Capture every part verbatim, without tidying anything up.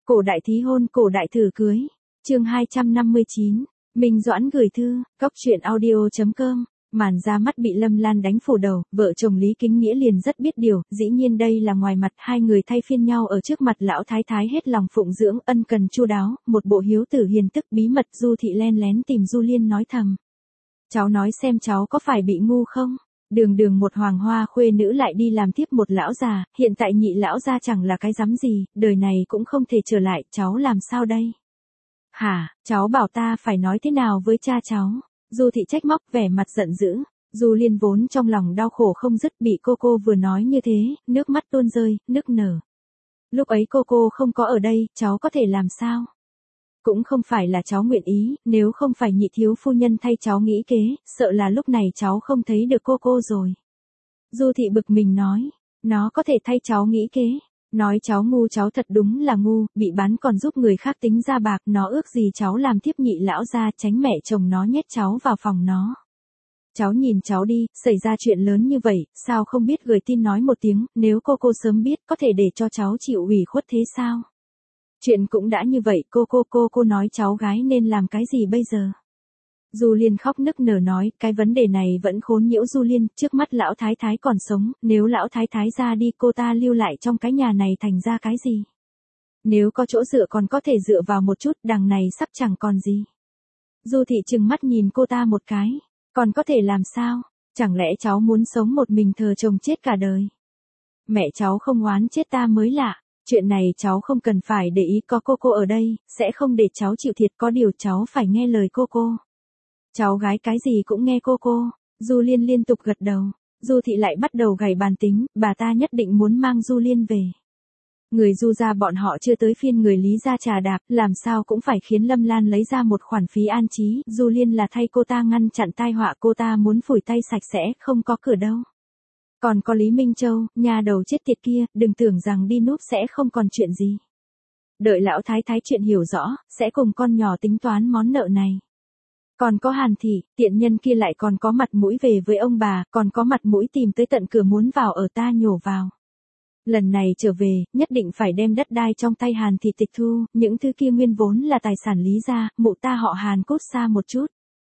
Cổ đại thí hôn, cổ đại thử cưới. Chương hai trăm năm mươi chín. Minh Doãn gửi thư, cóc truyện audio chấm com. Màn ra mắt bị Lâm Lan đánh phủ đầu, vợ chồng Lý Kính Nghĩa liền rất biết điều, dĩ nhiên đây là ngoài mặt, hai người thay phiên nhau ở trước mặt lão thái thái hết lòng phụng dưỡng, ân cần chu đáo, một bộ hiếu tử hiền tức bí mật. Du thị len lén tìm Du Liên nói thầm. Cháu nói xem cháu có phải bị ngu không? Đường đường một hoàng hoa khuê nữ lại đi làm tiếp một lão già, hiện tại nhị lão gia chẳng là cái dám gì, đời này cũng không thể trở lại, cháu làm sao đây? Hả, cháu bảo ta phải nói thế nào với cha cháu? Du thị trách móc vẻ mặt giận dữ. Du Liên vốn trong lòng đau khổ không dứt, bị cô cô vừa nói như thế, nước mắt tuôn rơi, nức nở. Lúc ấy cô cô không có ở đây, cháu có thể làm sao? Cũng không phải là cháu nguyện ý, nếu không phải nhị thiếu phu nhân thay cháu nghĩ kế, sợ là lúc này cháu không thấy được cô cô rồi. Du thị bực mình nói, nó có thể thay cháu nghĩ kế. Nói cháu ngu, cháu thật đúng là ngu, bị bán còn giúp người khác tính ra bạc, nó ước gì cháu làm tiếp nhị lão gia, tránh mẹ chồng nó nhét cháu vào phòng nó. Cháu nhìn cháu đi, xảy ra chuyện lớn như vậy, sao không biết gửi tin nói một tiếng, nếu cô cô sớm biết có thể để cho cháu chịu ủy khuất thế sao? Chuyện cũng đã như vậy, cô cô cô cô nói cháu gái nên làm cái gì bây giờ? Du Liên khóc nức nở nói, cái vấn đề này vẫn khốn nhiễu Du Liên, trước mắt lão thái thái còn sống, nếu lão thái thái ra đi cô ta lưu lại trong cái nhà này thành ra cái gì? Nếu có chỗ dựa còn có thể dựa vào một chút, đằng này sắp chẳng còn gì. Du thị trừng mắt nhìn cô ta một cái, còn có thể làm sao? Chẳng lẽ cháu muốn sống một mình thờ chồng chết cả đời? Mẹ cháu không oán chết ta mới lạ. Chuyện này cháu không cần phải để ý, có cô cô ở đây, sẽ không để cháu chịu thiệt, có điều cháu phải nghe lời cô cô. Cháu gái cái gì cũng nghe cô cô. Du Liên liên tục gật đầu. Du thị lại bắt đầu gảy bàn tính, bà ta nhất định muốn mang Du Liên về. Người Du gia bọn họ chưa tới phiên người Lý gia trà đạp, làm sao cũng phải khiến Lâm Lan lấy ra một khoản phí an trí. Du Liên là thay cô ta ngăn chặn tai họa, cô ta muốn phủi tay sạch sẽ, không có cửa đâu. Còn có Lý Minh Châu, nhà đầu chết tiệt kia, đừng tưởng rằng đi núp sẽ không còn chuyện gì. Đợi lão thái thái chuyện hiểu rõ, sẽ cùng con nhỏ tính toán món nợ này. Còn có Hàn thị, tiện nhân kia lại còn có mặt mũi về với ông bà, còn có mặt mũi tìm tới tận cửa muốn vào ở ta nhổ vào. Lần này trở về, nhất định phải đem đất đai trong tay Hàn thị tịch thu, những thứ kia nguyên vốn là tài sản Lý gia, mụ ta họ Hàn cút xa một chút.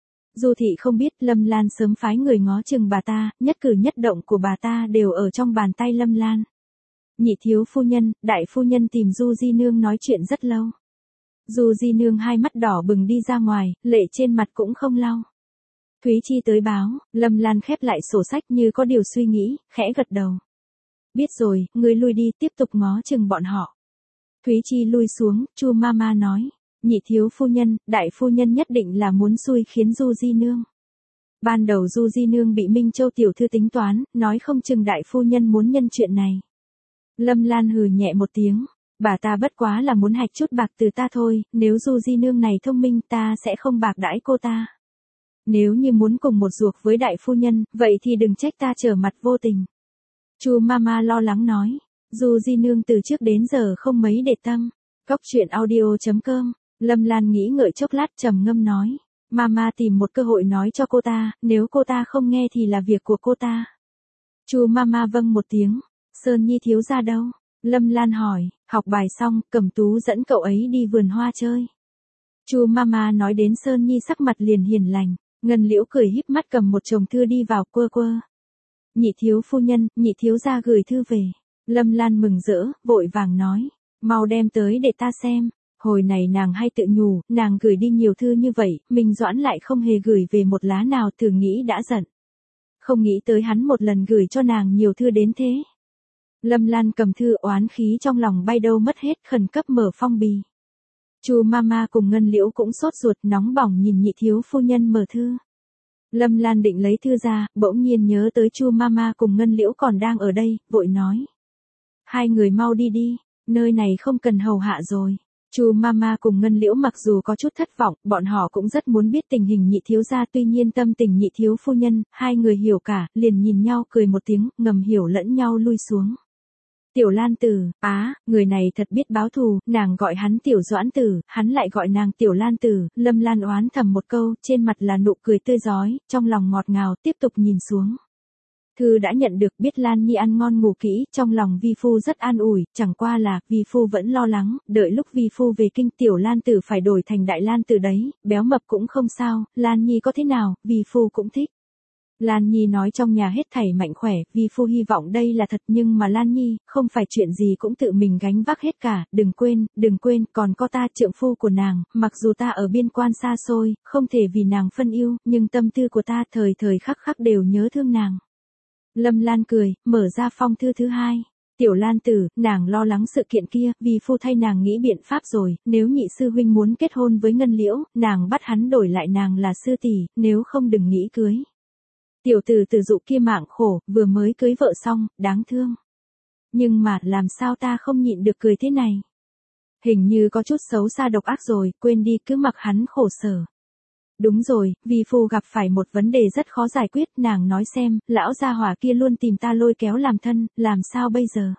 Du thị không biết Lâm Lan sớm phái người ngó chừng bà ta, nhất cử nhất động của bà ta đều ở trong bàn tay Lâm Lan. Nhị thiếu phu nhân, đại phu nhân tìm Du Di Nương nói chuyện rất lâu. Du Di Nương hai mắt đỏ bừng đi ra ngoài, lệ trên mặt cũng không lau. Thúy Chi tới báo, Lâm Lan khép lại sổ sách như có điều suy nghĩ, khẽ gật đầu. Biết rồi, ngươi lui đi, tiếp tục ngó chừng bọn họ. Thúy Chi lui xuống, Chu Mama nói. Nhị thiếu phu nhân, đại phu nhân nhất định là muốn xui khiến Du Di Nương. Ban đầu Du Di Nương bị Minh Châu tiểu thư tính toán, nói không chừng đại phu nhân muốn nhân chuyện này. Lâm Lan hừ nhẹ một tiếng, bà ta bất quá là muốn hạch chút bạc từ ta thôi, nếu Du Di Nương này thông minh ta sẽ không bạc đãi cô ta. Nếu như muốn cùng một ruột với đại phu nhân, vậy thì đừng trách ta trở mặt vô tình. Chu Mama lo lắng nói, Du Di Nương từ trước đến giờ không mấy để tâm. Cóc truyện audio chấm com. Lâm Lan nghĩ ngợi chốc lát trầm ngâm nói, Mama tìm một cơ hội nói cho cô ta, nếu cô ta không nghe thì là việc của cô ta. Chu Mama vâng một tiếng. Sơn Nhi thiếu gia đâu? Lâm Lan hỏi, học bài xong, Cẩm Tú dẫn cậu ấy đi vườn hoa chơi. Chu Mama nói đến Sơn Nhi sắc mặt liền hiền lành, Ngân Liễu cười híp mắt cầm một chồng thư đi vào, quơ quơ. Nhị thiếu phu nhân, nhị thiếu gia gửi thư về. Lâm Lan mừng rỡ, vội vàng nói, mau đem tới để ta xem. Hồi này nàng hay tự nhủ, nàng gửi đi nhiều thư như vậy, Minh Doãn lại không hề gửi về một lá nào, thường nghĩ đã giận. Không nghĩ tới hắn một lần gửi cho nàng nhiều thư đến thế. Lâm Lan cầm thư, oán khí trong lòng bay đâu mất hết, khẩn cấp mở phong bì. Chu Mama cùng Ngân Liễu cũng sốt ruột nóng bỏng nhìn nhị thiếu phu nhân mở thư. Lâm Lan định lấy thư ra, bỗng nhiên nhớ tới Chu Mama cùng Ngân Liễu còn đang ở đây, vội nói. Hai người mau đi đi, nơi này không cần hầu hạ rồi. Chu Mama cùng Ngân Liễu mặc dù có chút thất vọng, bọn họ cũng rất muốn biết tình hình nhị thiếu gia, tuy nhiên tâm tình nhị thiếu phu nhân, hai người hiểu cả, liền nhìn nhau cười một tiếng, ngầm hiểu lẫn nhau lui xuống. Tiểu Lan Tử, á, người này thật biết báo thù, nàng gọi hắn Tiểu Doãn Tử, hắn lại gọi nàng Tiểu Lan Tử, Lâm Lan oán thầm một câu, trên mặt là nụ cười tươi rói, trong lòng ngọt ngào, tiếp tục nhìn xuống. Thư đã nhận được, biết Lan Nhi ăn ngon ngủ kỹ, trong lòng vi phu rất an ủi, chẳng qua là, vi phu vẫn lo lắng, đợi lúc vi phu về kinh tiểu Lan Tử phải đổi thành đại Lan Tử đấy, béo mập cũng không sao, Lan Nhi có thế nào, vi phu cũng thích. Lan Nhi nói trong nhà hết thảy mạnh khỏe, vi phu hy vọng đây là thật, nhưng mà Lan Nhi, không phải chuyện gì cũng tự mình gánh vác hết cả, đừng quên, đừng quên, còn có ta trượng phu của nàng, mặc dù ta ở biên quan xa xôi, không thể vì nàng phân yêu, nhưng tâm tư của ta thời thời khắc khắc đều nhớ thương nàng. Lâm Lan cười, mở ra phong thư thứ hai. Tiểu Lan Tử, nàng lo lắng sự kiện kia, vì phu thay nàng nghĩ biện pháp rồi, nếu nhị sư huynh muốn kết hôn với Ngân Liễu, nàng bắt hắn đổi lại nàng là sư tỷ, nếu không đừng nghĩ cưới. Tiểu tử tử dụ kia mạng khổ, vừa mới cưới vợ xong, đáng thương. Nhưng mà, làm sao ta không nhịn được cười thế này? Hình như có chút xấu xa độc ác rồi, quên đi, cứ mặc hắn khổ sở. Đúng rồi, vì phu gặp phải một vấn đề rất khó giải quyết, nàng nói xem, lão gia hỏa kia luôn tìm ta lôi kéo làm thân, làm sao bây giờ?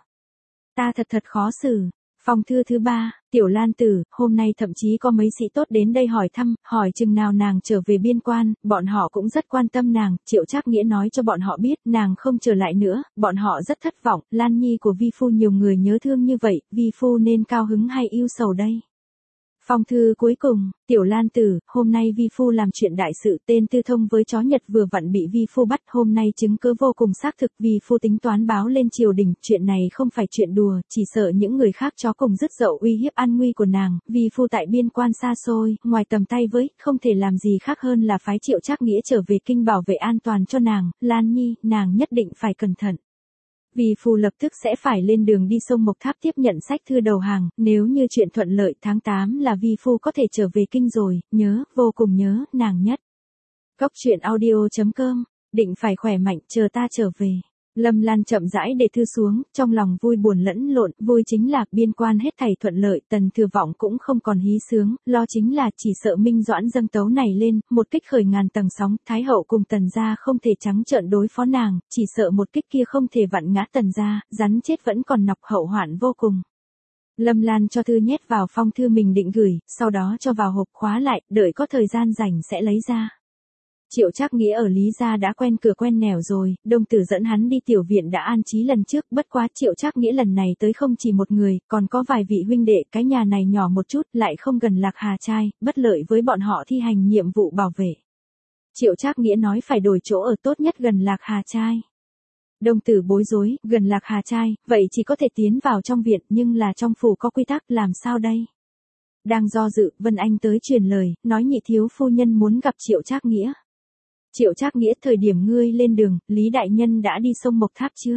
Ta thật thật khó xử. Phong thư thứ ba, Tiểu Lan Tử, hôm nay thậm chí có mấy sĩ tốt đến đây hỏi thăm, hỏi chừng nào nàng trở về biên quan, bọn họ cũng rất quan tâm nàng, Triệu Trác Nghĩa nói cho bọn họ biết, nàng không trở lại nữa, bọn họ rất thất vọng, Lan Nhi của vi phu nhiều người nhớ thương như vậy, vi phu nên cao hứng hay ưu sầu đây? Phong thư cuối cùng, Tiểu Lan Tử, hôm nay vi phu làm chuyện đại sự, tên Tư Thông với chó Nhật vừa vặn bị vi phu bắt, hôm nay chứng cứ vô cùng xác thực, vi phu tính toán báo lên triều đình, chuyện này không phải chuyện đùa, chỉ sợ những người khác chó cùng dứt dậu uy hiếp an nguy của nàng, vi phu tại biên quan xa xôi, ngoài tầm tay với, không thể làm gì khác hơn là phái Triệu Trác Nghĩa trở về kinh bảo vệ an toàn cho nàng, Lan Nhi, nàng nhất định phải cẩn thận. Vi phu lập tức sẽ phải lên đường đi sông Mộc Tháp tiếp nhận sách thư đầu hàng, nếu như chuyện thuận lợi tháng tám là vi phu có thể trở về kinh rồi, nhớ, vô cùng nhớ, nàng nhất. Cốc truyện audio chấm com, định phải khỏe mạnh, chờ ta trở về. Lâm Lan chậm rãi để thư xuống, trong lòng vui buồn lẫn lộn, vui chính là biên quan hết thảy thuận lợi, Tần Thừa Vọng cũng không còn hí sướng, lo chính là chỉ sợ Minh Doãn dâng tấu này lên, một kích khởi ngàn tầng sóng, Thái hậu cùng Tần gia không thể trắng trợn đối phó nàng, chỉ sợ một kích kia không thể vặn ngã Tần gia, rắn chết vẫn còn nọc hậu hoạn vô cùng. Lâm Lan cho thư nhét vào phong thư mình định gửi, sau đó cho vào hộp khóa lại, đợi có thời gian rảnh sẽ lấy ra. Triệu Trác Nghĩa ở Lý gia đã quen cửa quen nẻo rồi, Đông Tử dẫn hắn đi tiểu viện đã an trí lần trước, bất quá Triệu Trác Nghĩa lần này tới không chỉ một người, còn có vài vị huynh đệ, cái nhà này nhỏ một chút, lại không gần Lạc Hà trai, bất lợi với bọn họ thi hành nhiệm vụ bảo vệ. Triệu Trác Nghĩa nói phải đổi chỗ ở tốt nhất gần Lạc Hà trai. Đông Tử bối rối, gần Lạc Hà trai, vậy chỉ có thể tiến vào trong viện, nhưng là trong phủ có quy tắc, làm sao đây? Đang do dự, Vân Anh tới truyền lời, nói nhị thiếu phu nhân muốn gặp Triệu Trác Nghĩa. Triệu Trác Nghĩa, thời điểm ngươi lên đường, Lý đại nhân đã đi sông Mộc Tháp chưa?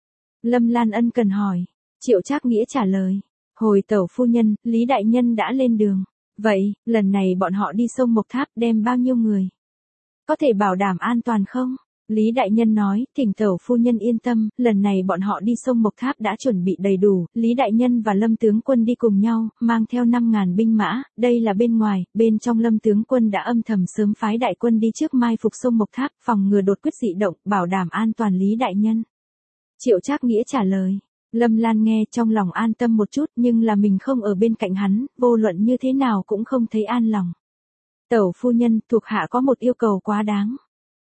Lâm Lan ân cần hỏi. Triệu Trác Nghĩa trả lời. Hồi tẩu phu nhân, Lý đại nhân đã lên đường. Vậy, lần này bọn họ đi sông Mộc Tháp đem bao nhiêu người? Có thể bảo đảm an toàn không? Lý đại nhân nói, thỉnh tẩu phu nhân yên tâm, lần này bọn họ đi sông Mộc Tháp đã chuẩn bị đầy đủ, Lý đại nhân và Lâm tướng quân đi cùng nhau, mang theo năm ngàn binh mã, đây là bên ngoài, bên trong Lâm tướng quân đã âm thầm sớm phái đại quân đi trước mai phục sông Mộc Tháp, phòng ngừa đột quyết dị động, bảo đảm an toàn Lý đại nhân. Triệu Trác Nghĩa trả lời. Lâm Lan nghe trong lòng an tâm một chút, nhưng là mình không ở bên cạnh hắn, vô luận như thế nào cũng không thấy an lòng. Tẩu phu nhân, thuộc hạ có một yêu cầu quá đáng.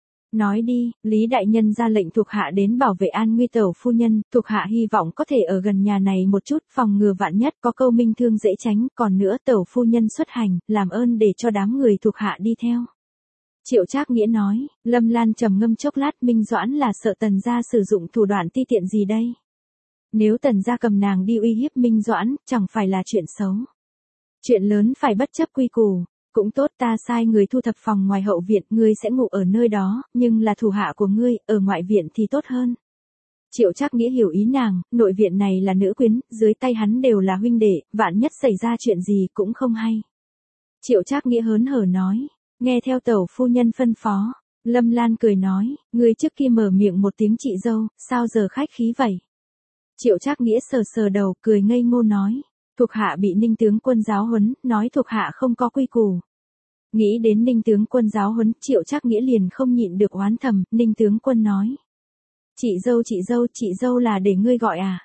Nói đi, Lý đại nhân ra lệnh thuộc hạ đến bảo vệ an nguy tẩu phu nhân, thuộc hạ hy vọng có thể ở gần nhà này một chút, phòng ngừa vạn nhất, có câu minh thương dễ tránh, còn nữa tẩu phu nhân xuất hành, làm ơn để cho đám người thuộc hạ đi theo. Triệu Trác Nghĩa nói, Lâm Lan trầm ngâm chốc lát, Minh Doãn là sợ Tần gia sử dụng thủ đoạn ti tiện gì đây? Nếu Tần gia cầm nàng đi uy hiếp Minh Doãn, chẳng phải là chuyện xấu. Chuyện lớn phải bất chấp quy củ. Cũng tốt, ta sai người thu thập phòng ngoài hậu viện, ngươi sẽ ngủ ở nơi đó, nhưng là thủ hạ của ngươi, ở ngoại viện thì tốt hơn. Triệu Trác Nghĩa hiểu ý nàng, nội viện này là nữ quyến, dưới tay hắn đều là huynh đệ, vạn nhất xảy ra chuyện gì cũng không hay. Triệu Trác Nghĩa hớn hở nói, nghe theo tẩu phu nhân phân phó. Lâm Lan cười nói, ngươi trước kia mở miệng một tiếng chị dâu, sao giờ khách khí vậy? Triệu Trác Nghĩa sờ sờ đầu, cười ngây ngô nói. Thuộc hạ bị Ninh tướng quân giáo huấn, nói thuộc hạ không có quy củ. Nghĩ đến Ninh tướng quân giáo huấn, Triệu Trác Nghĩa liền không nhịn được oán thầm, Ninh tướng quân nói. Chị dâu chị dâu, chị dâu là để ngươi gọi à?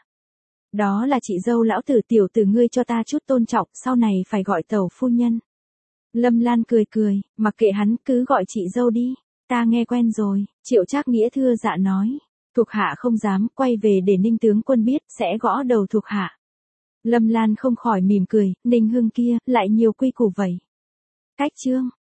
Đó là chị dâu lão tử tiểu tử, ngươi cho ta chút tôn trọng, sau này phải gọi tẩu phu nhân. Lâm Lan cười cười, mặc kệ hắn, cứ gọi chị dâu đi, ta nghe quen rồi, Triệu Trác Nghĩa thưa dạ nói. Thuộc hạ không dám, quay về để Ninh tướng quân biết, sẽ gõ đầu thuộc hạ. Lâm Lan không khỏi mỉm cười, Ninh Hưng kia, lại nhiều quy củ vậy. Cách chương.